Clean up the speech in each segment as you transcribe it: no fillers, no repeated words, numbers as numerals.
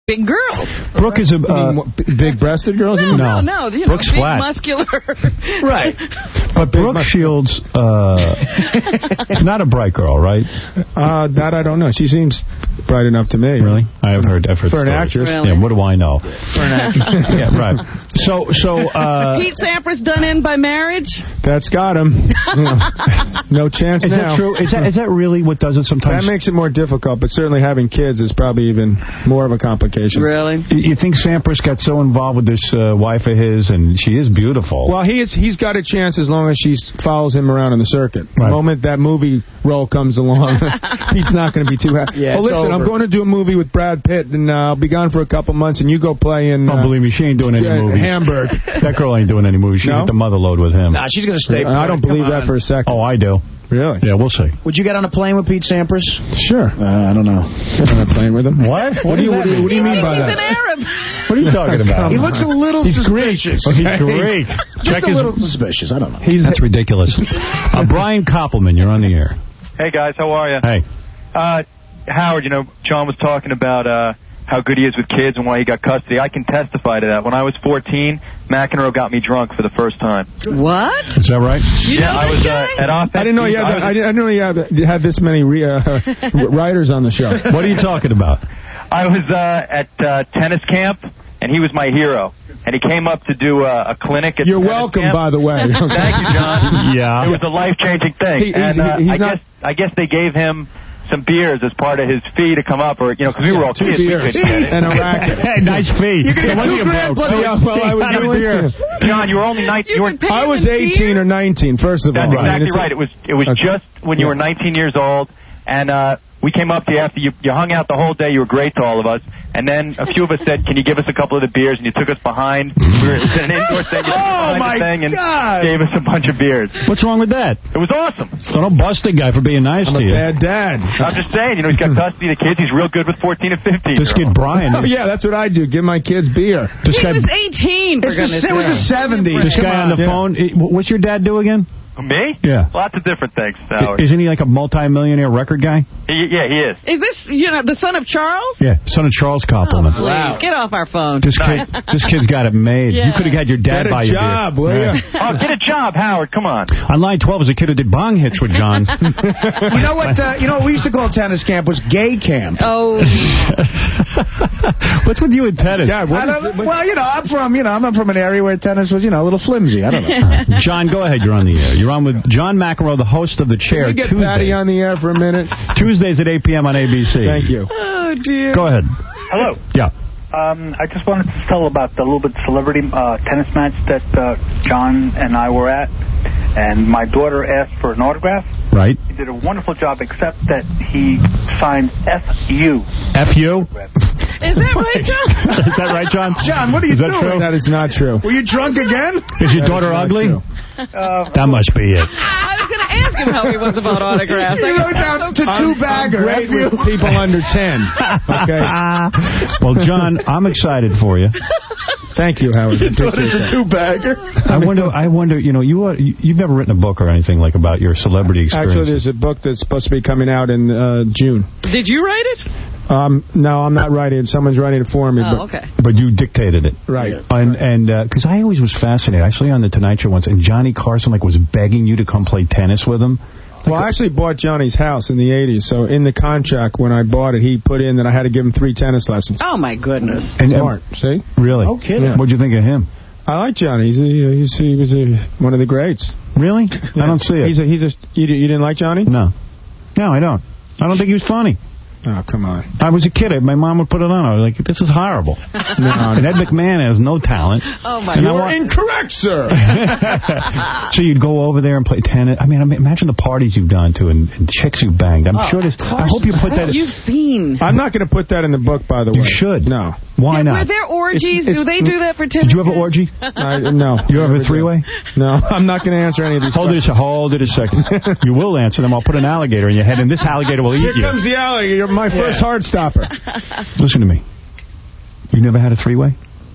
big girls. Brooke is a big-breasted girls. No. You know, Brooke's big, flat, muscular. Right. But Brooke Shields is not a bright girl, right? That I don't know. She seems bright enough to me. Really? I've heard for stories. an actress. Really? Yeah. What do I know? For an actress. Yeah. Right. So. Pete Sampras done in by marriage? That's got him. No chance is now. That true? Is that really what does it sometimes? That makes it more difficult, but certainly having kids is probably even more of a complication. Really? You think Sampras got so involved with this wife of his, and she is beautiful? Well, he's got a chance as long as she follows him around on the circuit. Right. The moment that movie role comes along, Pete's not going to be too happy. Yeah, well, listen, I'm going to do a movie with Brad Pitt, and I'll be gone for a couple months, and you go play in... Don't believe me, she ain't doing any movies. Hamburg. That girl ain't doing any movies. She hit the mother load with him. Nah, she's going to stay. I don't believe that for a second. Oh, I do. Really? Yeah, we'll see. Would you get on a plane with Pete Sampras? Sure. I don't know. Get on a plane with him. What? What do you mean by that? He's an Arab. What are you talking about? He looks a little suspicious. He's Greek. Just a little suspicious. I don't know. That's ridiculous. Brian Koppelman, you're on the air. Hey, guys. How are you? Hey. Howard, John was talking about how good he is with kids and why he got custody. I can testify to that. When I was 14, McEnroe got me drunk for the first time. What? Is that right? I was at Offense. I didn't know you had this many writers on the show. What are you talking about? I was at tennis camp, and he was my hero. And he came up to do a clinic at You're tennis welcome, camp. by the way. Thank you, John. Yeah. It was a life-changing thing. I guess they gave him some beers as part of his fee to come up, or because we were all kids, we couldn't get it. And a racket. Hey, nice fee. You can get $2,000 plus John, you were only 19. I was 18 or 19. First of all, that's exactly right. It was just when you were 19 years old, and we came up to you after you hung out the whole day. You were great to all of us. And then a few of us said, can you give us a couple of the beers? And you took us behind. We were in an indoor thing. You took us behind the thing and gave us a bunch of beers. What's wrong with that? It was awesome. So don't bust a guy for being nice to you. I'm a bad dad. I'm just saying, he's got custody of the kids. He's real good with 14 and 15. This kid Brian. Oh, yeah, that's what I do. Give my kids beer. He was 18. It was the 70s. This guy on the phone, what's your dad do again? Me? Yeah. Lots of different things, Howard. Isn't he like a multi-millionaire record guy? Yeah, he is. Is this, the son of Charles? Yeah, son of Charles Koppelman. Oh, please, get off our phone. This kid's got it made. Yeah. You could have had your dad buy you Get a job, will you? Oh, get a job, Howard. Come on. On line 12 is a kid who did bong hits with John. You know what we used to call tennis camp was gay camp. Oh. What's with you and tennis? Yeah, I'm from an area where tennis was, a little flimsy. I don't know. John, go ahead. You're on the air. You're on with John McEnroe, the host of The Chair. Can we get Tuesday. Patty on the air for a minute? Tuesdays at 8 p.m. on ABC. Thank you. Oh, dear. Go ahead. Hello. Yeah. I just wanted to tell about the little bit celebrity tennis match that John and I were at. And my daughter asked for an autograph. Right. He did a wonderful job, except that he signed F.U. F.U.? Is that right, John? Is that right, John? John, what are you doing? True? That is not true. Were you drunk again? Is your daughter ugly? That must be it. I was going to ask him how he was about autographs. He wrote down to two-bagger. Great with people under 10. Okay. Well, John, I'm excited for you. Thank you, Howard. Your daughter's a two-bagger. I wonder. You've never written a book or anything like about your celebrity experience. Actually, there's a book that's supposed to be coming out in June. Did you write it? No, I'm not writing it. Someone's writing it for me. Okay. But you dictated it. Right. And because I always was fascinated. I saw you on The Tonight Show once, and Johnny Carson was begging you to come play tennis with him. Well, I actually bought Johnny's house in the 80s, so in the contract when I bought it, he put in that I had to give him 3 tennis lessons. Oh, my goodness. Smart, see? Really? No kidding. Yeah. What'd you think of him? I like Johnny. He was one of the greats. Really? Yeah. I don't see it. You didn't like Johnny? No. No, I don't. I don't think he was funny. Oh, come on. I was a kid. My mom would put it on. I was like, this is horrible. No. And Ed McMahon has no talent. Oh, my God. You're incorrect, sir. So you'd go over there and play tennis. I mean, imagine the parties you've gone to and chicks you banged. I'm sure this. I hope you put that. You've seen. I'm not going to put that in the book, by the way. You should. No. Why not? Were there orgies? Do they do that for tennis? Did you have an orgy? No. You have a 3-way? No. I'm not going to answer any of these questions. Hold it a second. You will answer them. I'll put an alligator in your head, and this alligator will eat you. Here comes the alligator. You're my first hard stopper. Listen to me. You never had a 3-way?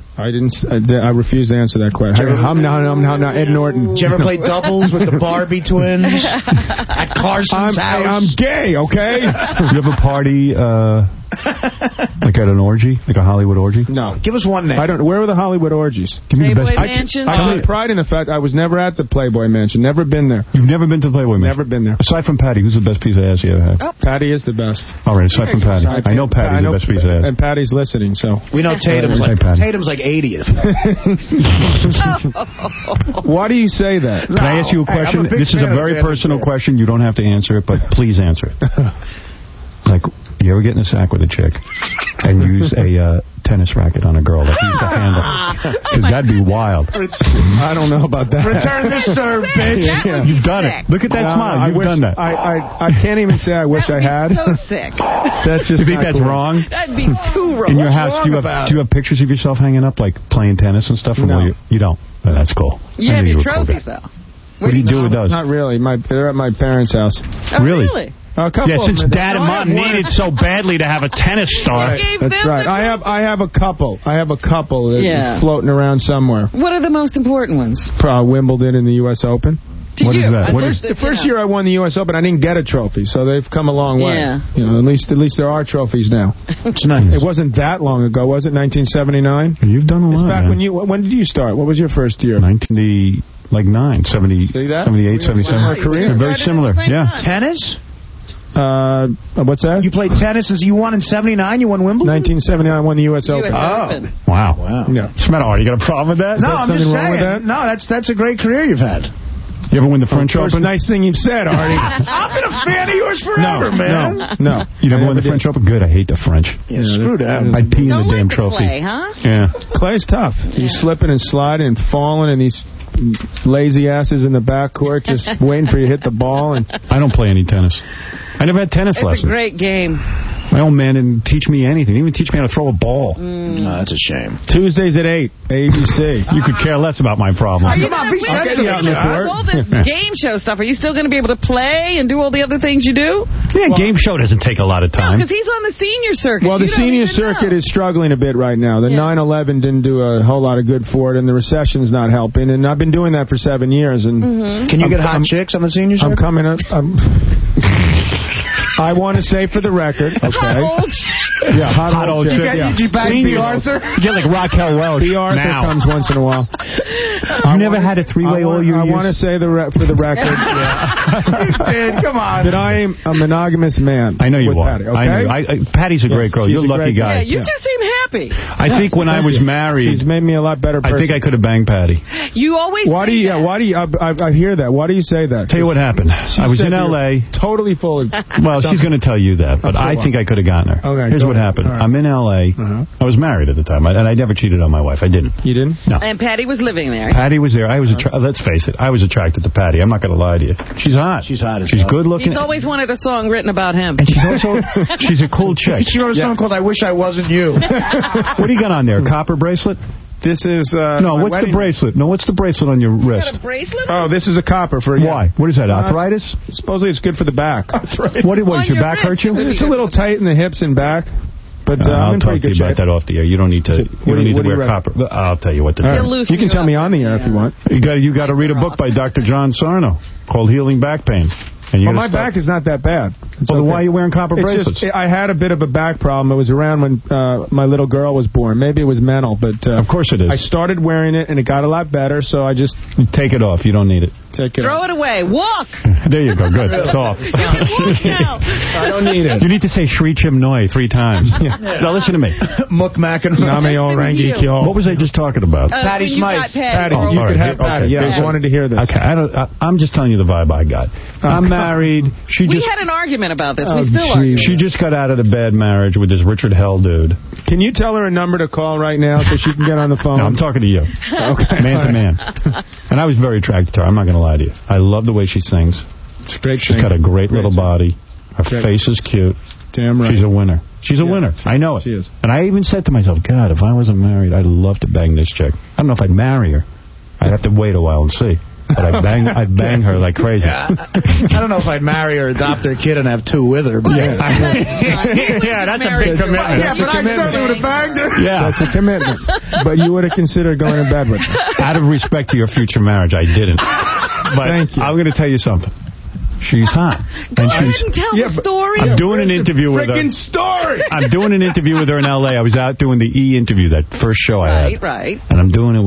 I refuse to answer that question. No, Ed Norton. Did you ever play doubles with the Barbie twins at Carson's house? I'm gay, okay? You have a party Like at an orgy? Like a Hollywood orgy? No. Give us one name. I don't. Where were the Hollywood orgies? Give me the Playboy best. Mansion? I take pride in the fact I was never at the Playboy Mansion. Never been there. You've never been to the Playboy Mansion? Never been there. Aside from Patty, who's the best piece of ass you ever had? Oh. Patty is the best. All right, aside from Patty. I know Patty's the best piece of ass. And Patty's listening, so. We know Tatum's Hey, like Patty. Tatum's like 80th. Why do you say that? Can I ask you a Hey, I'm question? a big This is a fan of very Vanity personal Fair. question. You don't have to answer it, but please answer it. Like, you ever get in a sack with a chick and use a tennis racket on a girl that used to handle? Because that'd be wild. I don't know about that. Return the serve, bitch. That would be You've done sick. it. Look at that smile. You've done that. I can't even say I wish I had. So sick. That's just Do you think not that's cool. wrong? That'd be too wrong. In your house, do about you have pictures of yourself hanging up, like playing tennis and stuff? From No. where you don't? Oh, that's cool. You I have knew your were a cool trophies, guy. though. What do you do with those? Not really. They're at my parents' house. Oh, Really? A couple Yeah, of since them. Dad and I Mom have one. needed so badly to have a tennis star. You gave That's them right. the I have a couple. I have a couple that Yeah. are floating around somewhere. What are the most important ones? Wimbledon and the U.S. Open. To What you? is that? I What think is- that, The first you know. year I won the U.S. Open, I didn't get a trophy, so they've come a long way. Yeah. You know, at least there are trophies now. It's nice. It wasn't that long ago, was it? 1979. You've done a lot. It's back man. when did you start? What was your first year? 1979, 70, See that? 78, 77. Similar career. They're very Started at similar. the same Yeah. time. Tennis? What's that? You played tennis since you won in 79? You won Wimbledon? 1979, I won the U.S. Open. US Oh. Open. Wow. Wow. Yeah. Smetar, you got a problem with that? No, I'm just something wrong saying. with that? No, that's a great career you've had. You ever win the French First Open? nice thing you've said, Artie. I've been a fan of yours forever, man. No. You never I won the never French Open? Good, I hate the French. Yeah, screw that. I'd pee in Don't the damn like the trophy. clay, huh? Yeah. Clay's tough. He's slipping and sliding and falling, and these lazy asses in the backcourt just waiting for you to hit the ball. And I don't play any tennis. I never had tennis It's lessons. a great game. My old man didn't teach me anything. He didn't even teach me how to throw a ball. No, that's a shame. Tuesdays at 8, ABC. You could care less about my problem. Come on, be sensitive, John. All this game show stuff, are you still going to be able to play and do all the other things you do? Yeah, game show doesn't take a lot of time. Because he's on the senior circuit. Well, the You don't senior even circuit know. is struggling a bit right now. The Yeah. 9/11 didn't do a whole lot of good for it, and the recession's not helping. And I've been doing that for 7 years. And Can you get hot chicks on the senior I'm circuit? coming up. I want to say for the record, okay? Old Yeah, hot old chick. Did Yeah. you bang Senior. B. Arthur? You get like Raquel Welch B. Arthur now. comes once in a while. You never had a three-way all year? I want to say for the record Dude, come on. that I am a monogamous man. I know you with are. Patty, okay? I know. Patty's a great girl. she's You're a a lucky great guy. Yeah, you two seem happy. I think when I was married, She's made me a lot better person. I think I could have banged Patty. You always Why do say you? that. Why do you? I hear that. Why do you say that? Tell you what happened. I was in L.A. Totally full of. Well, she's going to tell you that, but I think I could have gotten her. Okay, Here's go what ahead. happened. All right. I'm in L.A. I was married at the time, and I never cheated on my wife. I didn't. You didn't? No. And Patty was living there. Patty was there. I was let's face it. I was attracted to Patty. I'm not going to lie to you. She's hot. She's hot as She's hell. good looking. He's always wanted a song written about him. And she's also she's a cool chick. She wrote a song called I Wish I Wasn't You. What do you got on there? A copper bracelet? This is. No. my What's wedding- the bracelet? No. What's the bracelet on your You wrist? got a bracelet? Oh, this is a copper for. Why? What is that? Arthritis? Supposedly it's good for the back. What? On Your your back wrist, hurt you? it would be It's a little tight in the hips and back, but I'm I'll in talk pretty to good you about shape. that off the air. You don't need to. You What don't need do to you wear reckon? copper. I'll tell you what to do. All He'll right. loosen You can you tell up me on the air if you want. You got to read a book by Dr. John Sarno called Healing Back Pain. And Well, my back is not that bad. It's Well, then okay. why are you wearing copper It's bracelets? just, I had a bit of a back problem. It was around when my little girl was born. Maybe it was mental, but Of course it is. I started wearing it, and it got a lot better, so I just Take it off. You don't need it. take it Throw off. it away. Walk. There you go. Good. It's off. You can walk now. I don't need it. You need to say Shri Chimnoi 3 times. Now listen to me. Muck Mac and Nameo Rangi Kyo. What was I just talking about? Patty when you got Smythe. Patty. Patty, Oh, you all could right. have Patty. Okay. Yeah, I wanted to hear this. Okay, I'm just telling you the vibe I got. I'm married. We had an argument about this. Oh, We still gee. are. She just got out of the bad marriage with this Richard Hell dude. Can you tell her a number to call right now so she can get on the phone? No, I'm talking to you. Okay. Man to man. And I was very attracted to her. I'm not going to lie to you. I love the way she sings. It's great. She's got a great little body. Her face is cute. Damn right. She's a winner. She's a winner. I know it. She is. And I even said to myself, God, if I wasn't married, I'd love to bang this chick. I don't know if I'd marry her. I'd have to wait a while and see. But I'd bang her like crazy. I don't know if I'd marry her, adopt her kid, and have 2 with her. But Yeah, that's a big commitment. Yeah, but I certainly would have banged her. Yeah. That's a commitment. But you would have considered going to bed with her. Out of respect to your future marriage, I didn't. But Thank you. I'm going to tell you something. She's hot. Go ahead and tell the story. I'm doing an interview with her. Story. I'm doing an interview with her in L.A. I was out doing the E interview, that first show I had. Right. And I'm doing it